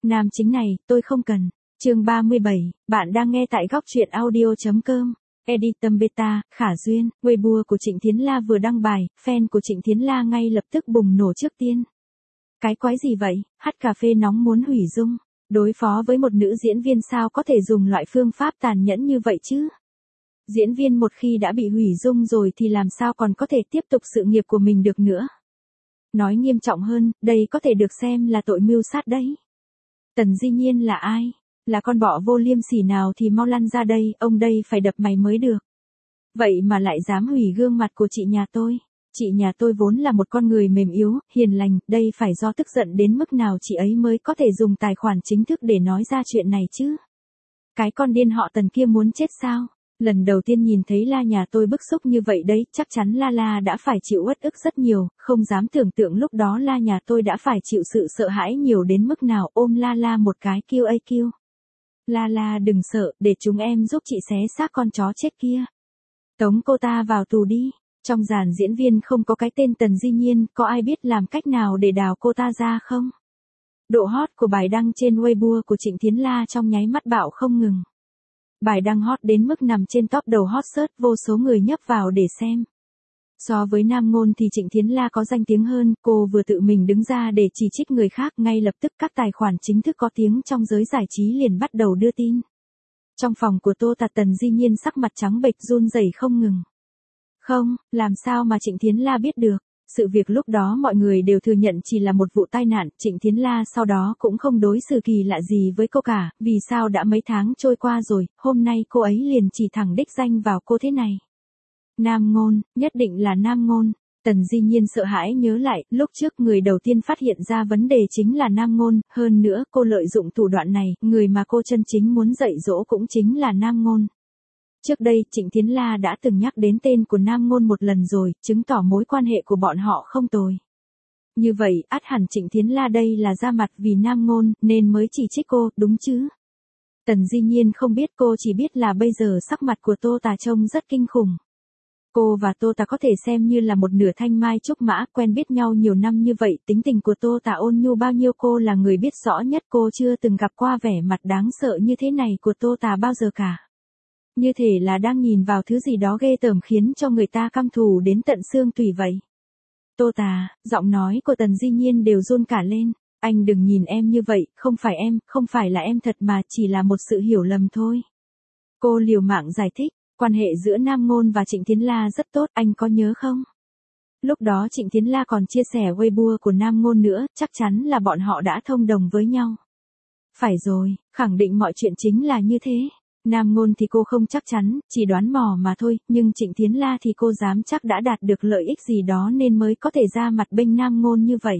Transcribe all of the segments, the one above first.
Nam chính này, tôi không cần. Chương 37, bạn đang nghe tại góc truyện audio.com. Editor Beta, Khả Duyên, Weibo của Trịnh Thiến La vừa đăng bài, fan của Trịnh Thiến La ngay lập tức bùng nổ trước tiên. Cái quái gì vậy, hắt cà phê nóng muốn hủy dung. Đối phó với một nữ diễn viên sao có thể dùng loại phương pháp tàn nhẫn như vậy chứ? Diễn viên một khi đã bị hủy dung rồi thì làm sao còn có thể tiếp tục sự nghiệp của mình được nữa? Nói nghiêm trọng hơn, đây có thể được xem là tội mưu sát đấy. Tần Di Nhiên là ai? Là con bọ vô liêm sỉ nào thì mau lăn ra đây, ông đây phải đập mày mới được. Vậy mà lại dám hủy gương mặt của chị nhà tôi. Chị nhà tôi vốn là một con người mềm yếu, hiền lành, đây phải do tức giận đến mức nào chị ấy mới có thể dùng tài khoản chính thức để nói ra chuyện này chứ. Cái con điên họ Tần kia muốn chết sao? Lần đầu tiên nhìn thấy La nhà tôi bức xúc như vậy đấy, chắc chắn La đã phải chịu uất ức rất nhiều, không dám tưởng tượng lúc đó La nhà tôi đã phải chịu sự sợ hãi nhiều đến mức nào, ôm La một cái kêu ây kêu. La đừng sợ, để chúng em giúp chị xé xác con chó chết kia. Tống cô ta vào tù đi. Trong dàn diễn viên không có cái tên Tần Di Nhiên, có ai biết làm cách nào để đào cô ta ra không? Độ hot của bài đăng trên Weibo của Trịnh Thiến La trong nháy mắt bạo không ngừng. Bài đăng hot đến mức nằm trên top đầu hot search, vô số người nhấp vào để xem. So với Nam Ngôn thì Trịnh Thiến La có danh tiếng hơn, cô vừa tự mình đứng ra để chỉ trích người khác, ngay lập tức các tài khoản chính thức có tiếng trong giới giải trí liền bắt đầu đưa tin. Trong phòng của Tô Tạt, Tần Di Nhiên sắc mặt trắng bệch run rẩy không ngừng. Không, làm sao mà Trịnh Thiến La biết được? Sự việc lúc đó mọi người đều thừa nhận chỉ là một vụ tai nạn, Trịnh Thiến La sau đó cũng không đối xử kỳ lạ gì với cô cả, vì sao đã mấy tháng trôi qua rồi, hôm nay cô ấy liền chỉ thẳng đích danh vào cô thế này. Nam Ngôn, nhất định là Nam Ngôn. Tần Di Nhiên sợ hãi nhớ lại, lúc trước người đầu tiên phát hiện ra vấn đề chính là Nam Ngôn, hơn nữa cô lợi dụng thủ đoạn này, người mà cô chân chính muốn dạy dỗ cũng chính là Nam Ngôn. Trước đây, Trịnh Thiến La đã từng nhắc đến tên của Nam Ngôn một lần rồi, chứng tỏ mối quan hệ của bọn họ không tồi. Như vậy, ắt hẳn Trịnh Thiến La đây là ra mặt vì Nam Ngôn, nên mới chỉ trích cô, đúng chứ? Tần Di Nhiên không biết, cô chỉ biết là bây giờ sắc mặt của Tô Tà trông rất kinh khủng. Cô và Tô Tà có thể xem như là một nửa thanh mai trúc mã, quen biết nhau nhiều năm như vậy, tính tình của Tô Tà ôn nhu bao nhiêu cô là người biết rõ nhất, cô chưa từng gặp qua vẻ mặt đáng sợ như thế này của Tô Tà bao giờ cả. Như thể là đang nhìn vào thứ gì đó ghê tởm khiến cho người ta căm thù đến tận xương tủy vậy. Tô Tà, giọng nói của Tần Di Nhiên đều run cả lên. Anh đừng nhìn em như vậy, không phải em, không phải là em thật mà chỉ là một sự hiểu lầm thôi. Cô liều mạng giải thích, quan hệ giữa Nam Ngôn và Trịnh Thiến La rất tốt, anh có nhớ không? Lúc đó Trịnh Thiến La còn chia sẻ Weibo của Nam Ngôn nữa, chắc chắn là bọn họ đã thông đồng với nhau. Phải rồi, khẳng định mọi chuyện chính là như thế. Nam Ngôn thì cô không chắc chắn, chỉ đoán mò mà thôi, nhưng Trịnh Thiến La thì cô dám chắc đã đạt được lợi ích gì đó nên mới có thể ra mặt bênh Nam Ngôn như vậy.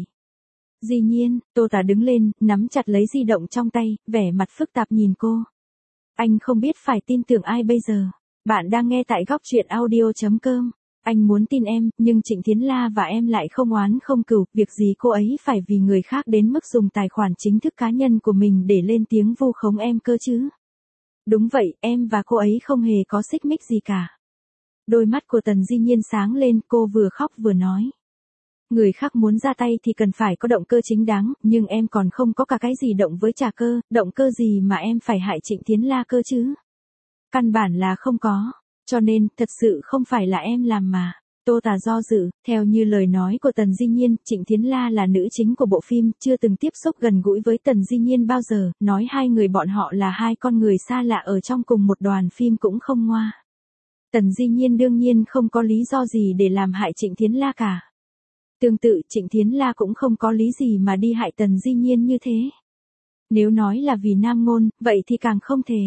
Dĩ nhiên, Tô Tà đứng lên, nắm chặt lấy di động trong tay, vẻ mặt phức tạp nhìn cô. Anh không biết phải tin tưởng ai bây giờ. Bạn đang nghe tại góc truyện audio.com. Anh muốn tin em, nhưng Trịnh Thiến La và em lại không oán không cừu, việc gì cô ấy phải vì người khác đến mức dùng tài khoản chính thức cá nhân của mình để lên tiếng vu khống em cơ chứ. Đúng vậy, em và cô ấy không hề có xích mích gì cả. Đôi mắt của Tần Di Nhiên sáng lên, cô vừa khóc vừa nói. Người khác muốn ra tay thì cần phải có động cơ chính đáng, nhưng em còn không có cả cái gì động với Trà Cơ, động cơ gì mà em phải hại Trịnh Thiến La cơ chứ? Căn bản là không có, cho nên, thật sự không phải là em làm mà. Tô Tà do dự, theo như lời nói của Tần Di Nhiên, Trịnh Thiến La là nữ chính của bộ phim, chưa từng tiếp xúc gần gũi với Tần Di Nhiên bao giờ, nói hai người bọn họ là hai con người xa lạ ở trong cùng một đoàn phim cũng không ngoa. Tần Di Nhiên đương nhiên không có lý do gì để làm hại Trịnh Thiến La cả. Tương tự, Trịnh Thiến La cũng không có lý gì mà đi hại Tần Di Nhiên như thế. Nếu nói là vì Nam Ngôn, vậy thì càng không thể.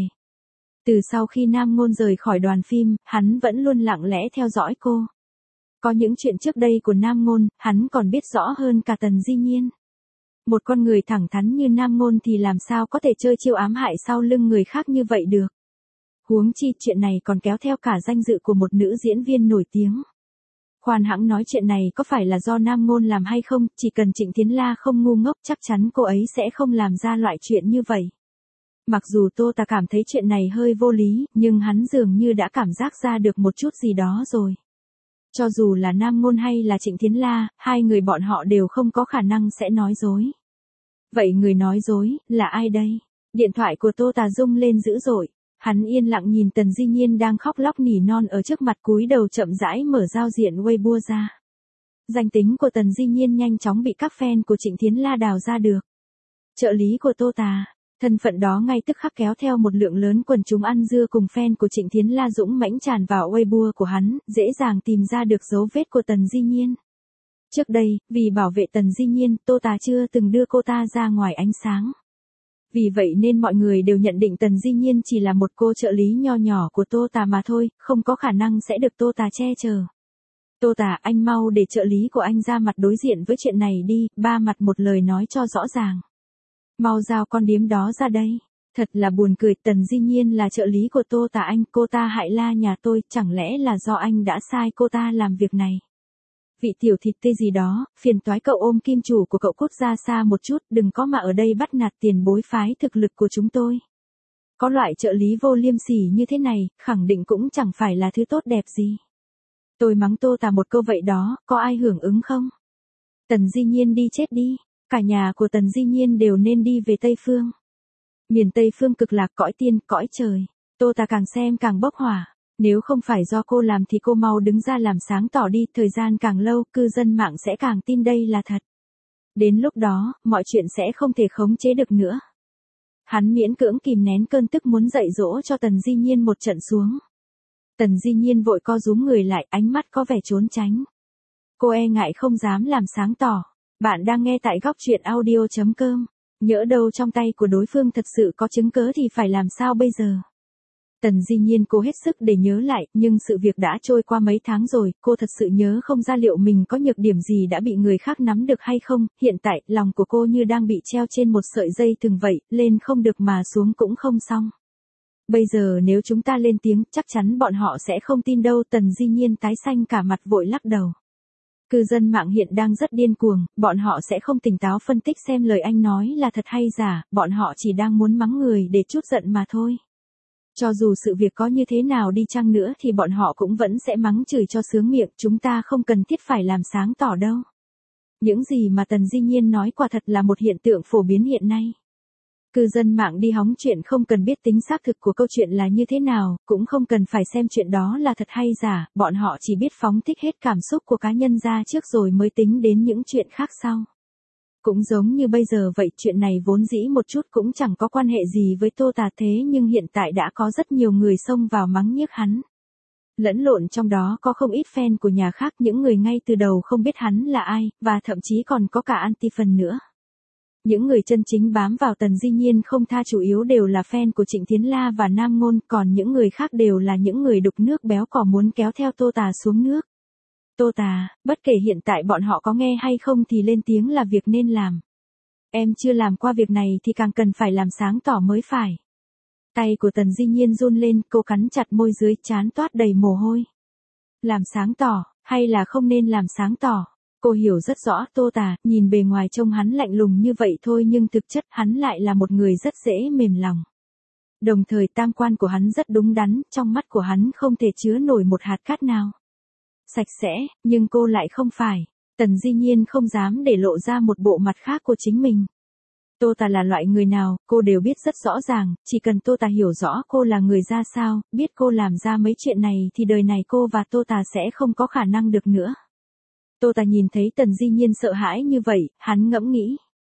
Từ sau khi Nam Ngôn rời khỏi đoàn phim, hắn vẫn luôn lặng lẽ theo dõi cô. Có những chuyện trước đây của Nam Ngôn, hắn còn biết rõ hơn cả Tần Di Nhiên. Một con người thẳng thắn như Nam Ngôn thì làm sao có thể chơi chiêu ám hại sau lưng người khác như vậy được. Huống chi chuyện này còn kéo theo cả danh dự của một nữ diễn viên nổi tiếng. Khoan hãng nói chuyện này có phải là do Nam Ngôn làm hay không, chỉ cần Trịnh Thiến La không ngu ngốc chắc chắn cô ấy sẽ không làm ra loại chuyện như vậy. Mặc dù Tô Tà cảm thấy chuyện này hơi vô lý, nhưng hắn dường như đã cảm giác ra được một chút gì đó rồi. Cho dù là Nam Ngôn hay là Trịnh Thiến La, hai người bọn họ đều không có khả năng sẽ nói dối. Vậy người nói dối, là ai đây? Điện thoại của Tô Tà rung lên dữ dội. Hắn yên lặng nhìn Tần Di Nhiên đang khóc lóc nỉ non ở trước mặt, cúi đầu chậm rãi mở giao diện Weibo ra. Danh tính của Tần Di Nhiên nhanh chóng bị các fan của Trịnh Thiến La đào ra được. Trợ lý của Tô Tà. Thân phận đó ngay tức khắc kéo theo một lượng lớn quần chúng ăn dưa cùng fan của Trịnh Thiến La dũng mãnh tràn vào Weibo của hắn, dễ dàng tìm ra được dấu vết của Tần Di Nhiên. Trước đây, vì bảo vệ Tần Di Nhiên, Tô Tà chưa từng đưa cô ta ra ngoài ánh sáng. Vì vậy nên mọi người đều nhận định Tần Di Nhiên chỉ là một cô trợ lý nho nhỏ của Tô Tà mà thôi, không có khả năng sẽ được Tô Tà che chở. Tô Tà, anh mau để trợ lý của anh ra mặt đối diện với chuyện này đi, ba mặt một lời nói cho rõ ràng. Mau giao con điếm đó ra đây. Thật là buồn cười, Tần Di Nhiên là trợ lý của Tô Tà anh, cô ta hại La nhà tôi, chẳng lẽ là do anh đã sai cô ta làm việc này? Vị tiểu thịt tê gì đó, phiền toái cậu ôm kim chủ của cậu cút ra xa một chút, đừng có mà ở đây bắt nạt tiền bối phái thực lực của chúng tôi. Có loại trợ lý vô liêm sỉ như thế này, khẳng định cũng chẳng phải là thứ tốt đẹp gì. Tôi mắng Tô Tà một câu vậy đó, có ai hưởng ứng không? Tần Di Nhiên đi chết đi, cả nhà của Tần Di Nhiên đều nên đi về Tây Phương. Miền Tây Phương cực lạc cõi tiên, cõi trời. Tô Tà càng xem càng bốc hỏa. Nếu không phải do cô làm thì cô mau đứng ra làm sáng tỏ đi, thời gian càng lâu, cư dân mạng sẽ càng tin đây là thật. Đến lúc đó, mọi chuyện sẽ không thể khống chế được nữa. Hắn miễn cưỡng kìm nén cơn tức muốn dạy dỗ cho Tần Di Nhiên một trận xuống. Tần Di Nhiên vội co rúm người lại, ánh mắt có vẻ trốn tránh. Cô e ngại không dám làm sáng tỏ. Bạn đang nghe tại góc truyện audio.com. Nhỡ đâu trong tay của đối phương thật sự có chứng cớ thì phải làm sao bây giờ? Tần Di Nhiên cố hết sức để nhớ lại, nhưng sự việc đã trôi qua mấy tháng rồi, cô thật sự nhớ không ra liệu mình có nhược điểm gì đã bị người khác nắm được hay không. Hiện tại, lòng của cô như đang bị treo trên một sợi dây thừng vậy, lên không được mà xuống cũng không xong. Bây giờ nếu chúng ta lên tiếng, chắc chắn bọn họ sẽ không tin đâu. Tần Di Nhiên tái xanh cả mặt vội lắc đầu. Cư dân mạng hiện đang rất điên cuồng, bọn họ sẽ không tỉnh táo phân tích xem lời anh nói là thật hay giả, bọn họ chỉ đang muốn mắng người để trút giận mà thôi. Cho dù sự việc có như thế nào đi chăng nữa thì bọn họ cũng vẫn sẽ mắng chửi cho sướng miệng, chúng ta không cần thiết phải làm sáng tỏ đâu. Những gì mà Tần Di Nhiên nói quả thật là một hiện tượng phổ biến hiện nay. Cư dân mạng đi hóng chuyện không cần biết tính xác thực của câu chuyện là như thế nào, cũng không cần phải xem chuyện đó là thật hay giả, bọn họ chỉ biết phóng thích hết cảm xúc của cá nhân ra trước rồi mới tính đến những chuyện khác sau. Cũng giống như bây giờ vậy, chuyện này vốn dĩ một chút cũng chẳng có quan hệ gì với Tô Tà, thế nhưng hiện tại đã có rất nhiều người xông vào mắng nhiếc hắn. Lẫn lộn trong đó có không ít fan của nhà khác, những người ngay từ đầu không biết hắn là ai, và thậm chí còn có cả anti-fan nữa. Những người chân chính bám vào Tần Di Nhiên không tha chủ yếu đều là fan của Trịnh Thiến La và Nam Ngôn, còn những người khác đều là những người đục nước béo cò muốn kéo theo Tô Tà xuống nước. Tô Tà, bất kể hiện tại bọn họ có nghe hay không thì lên tiếng là việc nên làm. Em chưa làm qua việc này thì càng cần phải làm sáng tỏ mới phải. Tay của Tần Di Nhiên run lên, cô cắn chặt môi dưới, trán toát đầy mồ hôi. Làm sáng tỏ, hay là không nên làm sáng tỏ? Cô hiểu rất rõ Tô Tà, nhìn bề ngoài trông hắn lạnh lùng như vậy thôi nhưng thực chất hắn lại là một người rất dễ mềm lòng. Đồng thời tam quan của hắn rất đúng đắn, trong mắt của hắn không thể chứa nổi một hạt cát nào. Sạch sẽ, nhưng cô lại không phải. Tần Di Nhiên không dám để lộ ra một bộ mặt khác của chính mình. Tô Tà là loại người nào, cô đều biết rất rõ ràng, chỉ cần Tô Tà hiểu rõ cô là người ra sao, biết cô làm ra mấy chuyện này thì đời này cô và Tô Tà sẽ không có khả năng được nữa. Tô Tà nhìn thấy Tần Di Nhiên sợ hãi như vậy, hắn ngẫm nghĩ.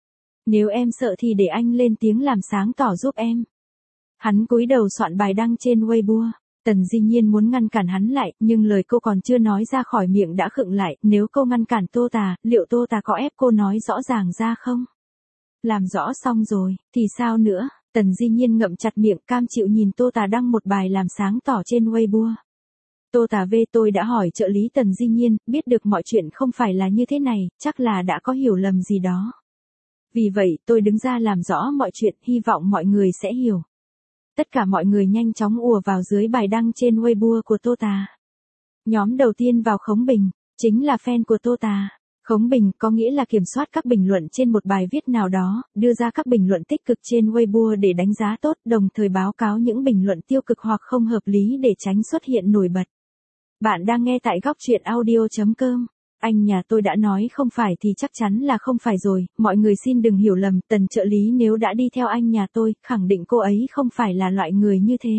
Nếu em sợ thì để anh lên tiếng làm sáng tỏ giúp em. Hắn cúi đầu soạn bài đăng trên Weibo. Tần Di Nhiên muốn ngăn cản hắn lại, nhưng lời cô còn chưa nói ra khỏi miệng đã khựng lại, nếu cô ngăn cản Tô Tà, liệu Tô Tà có ép cô nói rõ ràng ra không? Làm rõ xong rồi, thì sao nữa? Tần Di Nhiên ngậm chặt miệng, cam chịu nhìn Tô Tà đăng một bài làm sáng tỏ trên Weibo. Tô Tà về, tôi đã hỏi trợ lý Tần Di Nhiên, biết được mọi chuyện không phải là như thế này, chắc là đã có hiểu lầm gì đó. Vì vậy, tôi đứng ra làm rõ mọi chuyện, hy vọng mọi người sẽ hiểu. Tất cả mọi người nhanh chóng ùa vào dưới bài đăng trên Weibo của Tô Tà. Nhóm đầu tiên vào Khống Bình, chính là fan của Tô Tà. Khống Bình có nghĩa là kiểm soát các bình luận trên một bài viết nào đó, đưa ra các bình luận tích cực trên Weibo để đánh giá tốt, đồng thời báo cáo những bình luận tiêu cực hoặc không hợp lý để tránh xuất hiện nổi bật. Bạn đang nghe tại góc truyện audio.com. Anh nhà tôi đã nói không phải thì chắc chắn là không phải rồi, mọi người xin đừng hiểu lầm, Tần trợ lý nếu đã đi theo anh nhà tôi, khẳng định cô ấy không phải là loại người như thế.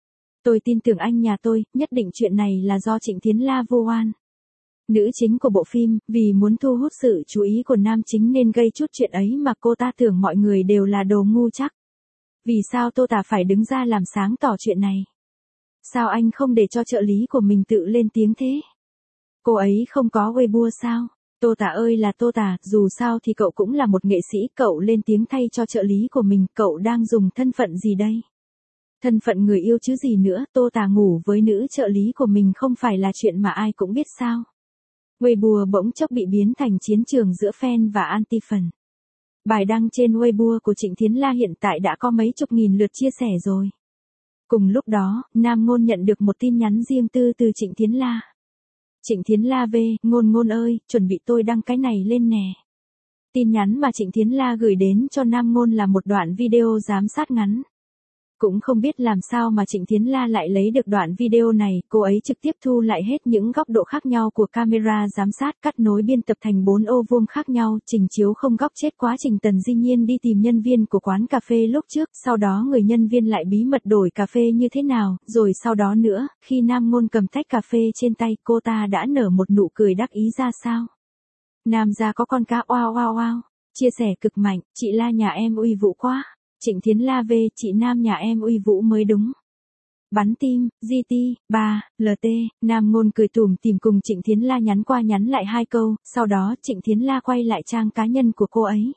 Tôi tin tưởng anh nhà tôi, nhất định chuyện này là do Trịnh Thiến La vô oan. Nữ chính của bộ phim, vì muốn thu hút sự chú ý của nam chính nên gây chút chuyện ấy mà cô ta tưởng mọi người đều là đồ ngu chắc. Vì sao Tô Tả phải đứng ra làm sáng tỏ chuyện này? Sao anh không để cho trợ lý của mình tự lên tiếng thế? Cô ấy không có Weibo sao? Tô Tả ơi là Tô Tả, dù sao thì cậu cũng là một nghệ sĩ, cậu lên tiếng thay cho trợ lý của mình, cậu đang dùng thân phận gì đây? Thân phận người yêu chứ gì nữa, Tô Tả ngủ với nữ trợ lý của mình không phải là chuyện mà ai cũng biết sao? Weibo bỗng chốc bị biến thành chiến trường giữa fan và anti-fan. Bài đăng trên Weibo của Trịnh Thiến La hiện tại đã có mấy chục nghìn lượt chia sẻ rồi. Cùng lúc đó, Nam Ngôn nhận được một tin nhắn riêng tư từ Trịnh Thiến La. Trịnh Thiến La về, Ngôn Ngôn ơi, chuẩn bị tôi đăng cái này lên nè. Tin nhắn mà Trịnh Thiến La gửi đến cho Nam Ngôn là một đoạn video giám sát ngắn. Cũng không biết làm sao mà Trịnh Thiến La lại lấy được đoạn video này, cô ấy trực tiếp thu lại hết những góc độ khác nhau của camera giám sát, cắt nối biên tập thành 4 ô vuông khác nhau, trình chiếu không góc chết quá trình Tần Di Nhiên đi tìm nhân viên của quán cà phê lúc trước, sau đó người nhân viên lại bí mật đổi cà phê như thế nào, rồi sau đó nữa, khi Nam Ngôn cầm tách cà phê trên tay, cô ta đã nở một nụ cười đắc ý ra sao. Nam gia có con cá oao oao oao, chia sẻ cực mạnh, chị La nhà em uy vũ quá. Trịnh Thiến La về, chị Nam nhà em uy vũ mới đúng. Bắn tim, GT, 3, LT, Nam Ngôn cười tủm tỉm cùng Trịnh Thiến La nhắn qua nhắn lại 2 câu, sau đó Trịnh Thiến La quay lại trang cá nhân của cô ấy.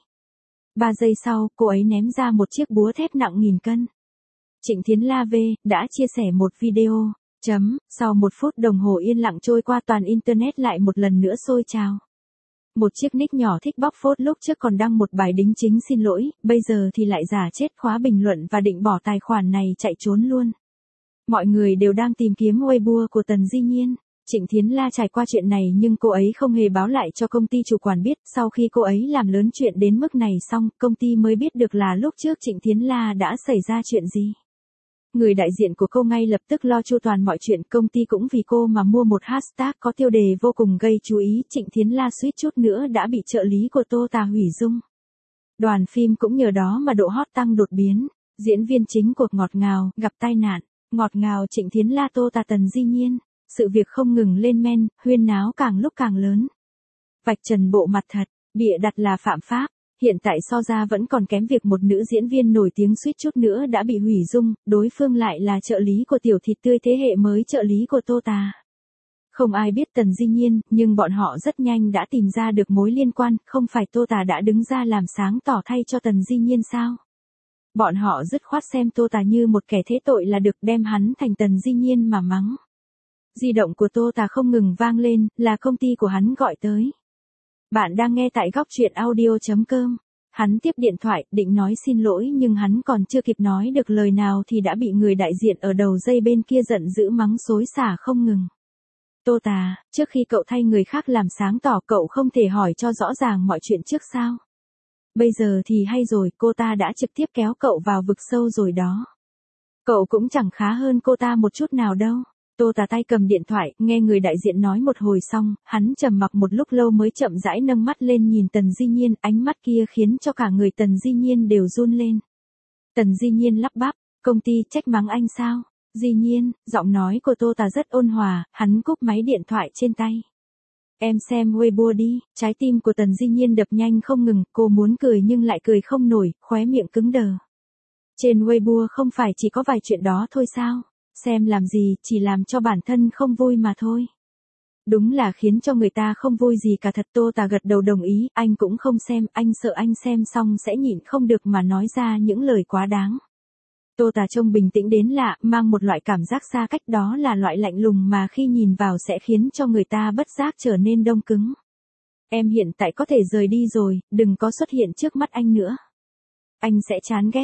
3 giây sau, cô ấy ném ra một chiếc búa thép nặng 1000 cân. Trịnh Thiến La về, đã chia sẻ một video. Sau 1 phút đồng hồ yên lặng trôi qua toàn internet lại một lần nữa sôi trào. Một chiếc nick nhỏ thích bóc phốt lúc trước còn đăng một bài đính chính xin lỗi, bây giờ thì lại giả chết khóa bình luận và định bỏ tài khoản này chạy trốn luôn. Mọi người đều đang tìm kiếm Weibo của Tần Di Nhiên. Trịnh Thiến La trải qua chuyện này nhưng cô ấy không hề báo lại cho công ty chủ quản biết, sau khi cô ấy làm lớn chuyện đến mức này xong, công ty mới biết được là lúc trước Trịnh Thiến La đã xảy ra chuyện gì. Người đại diện của cô ngay lập tức lo chu toàn mọi chuyện, công ty cũng vì cô mà mua một hashtag có tiêu đề vô cùng gây chú ý, Trịnh Thiến La suýt chút nữa đã bị trợ lý của Tô Tả hủy dung. Đoàn phim cũng nhờ đó mà độ hot tăng đột biến, diễn viên chính của Ngọt Ngào gặp tai nạn, Ngọt Ngào Trịnh Thiến La Tô Tả Tần Di Nhiên, sự việc không ngừng lên men, huyên náo càng lúc càng lớn. Vạch trần bộ mặt thật, bịa đặt là phạm pháp. Hiện tại so ra vẫn còn kém việc một nữ diễn viên nổi tiếng suýt chút nữa đã bị hủy dung, đối phương lại là trợ lý của tiểu thịt tươi thế hệ mới, trợ lý của Tô Tả. Không ai biết Tần Di Nhiên, nhưng bọn họ rất nhanh đã tìm ra được mối liên quan, không phải Tô Tả đã đứng ra làm sáng tỏ thay cho Tần Di Nhiên sao? Bọn họ dứt khoát xem Tô Tả như một kẻ thế tội là được, đem hắn thành Tần Di Nhiên mà mắng. Di động của Tô Tả không ngừng vang lên, là công ty của hắn gọi tới. Bạn đang nghe tại góc truyện audio.com. Hắn tiếp điện thoại, định nói xin lỗi nhưng hắn còn chưa kịp nói được lời nào thì đã bị người đại diện ở đầu dây bên kia giận dữ mắng xối xả không ngừng. Tô Tả, trước khi cậu thay người khác làm sáng tỏ cậu không thể hỏi cho rõ ràng mọi chuyện trước sao? Bây giờ thì hay rồi, cô ta đã trực tiếp kéo cậu vào vực sâu rồi đó. Cậu cũng chẳng khá hơn cô ta một chút nào đâu. Tô Tả tay cầm điện thoại, nghe người đại diện nói một hồi xong, hắn trầm mặc một lúc lâu mới chậm rãi nâng mắt lên nhìn Tần Di Nhiên, ánh mắt kia khiến cho cả người Tần Di Nhiên đều run lên. Tần Di Nhiên lắp bắp, công ty trách mắng anh sao? Di Nhiên, giọng nói của Tô Tả rất ôn hòa, hắn cúp máy điện thoại trên tay. Em xem Weibo đi, trái tim của Tần Di Nhiên đập nhanh không ngừng, cô muốn cười nhưng lại cười không nổi, khóe miệng cứng đờ. Trên Weibo không phải chỉ có vài chuyện đó thôi sao? Xem làm gì, chỉ làm cho bản thân không vui mà thôi. Đúng là khiến cho người ta không vui gì cả thật. Tô Tả gật đầu đồng ý, anh cũng không xem, anh sợ anh xem xong sẽ nhịn không được mà nói ra những lời quá đáng. Tô Tả trông bình tĩnh đến lạ, mang một loại cảm giác xa cách, đó là loại lạnh lùng mà khi nhìn vào sẽ khiến cho người ta bất giác trở nên đông cứng. Em hiện tại có thể rời đi rồi, đừng có xuất hiện trước mắt anh nữa. Anh sẽ chán ghét.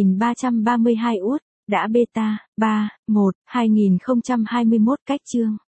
3332 út. Đã beta, 3, 1, 2021 cách chương.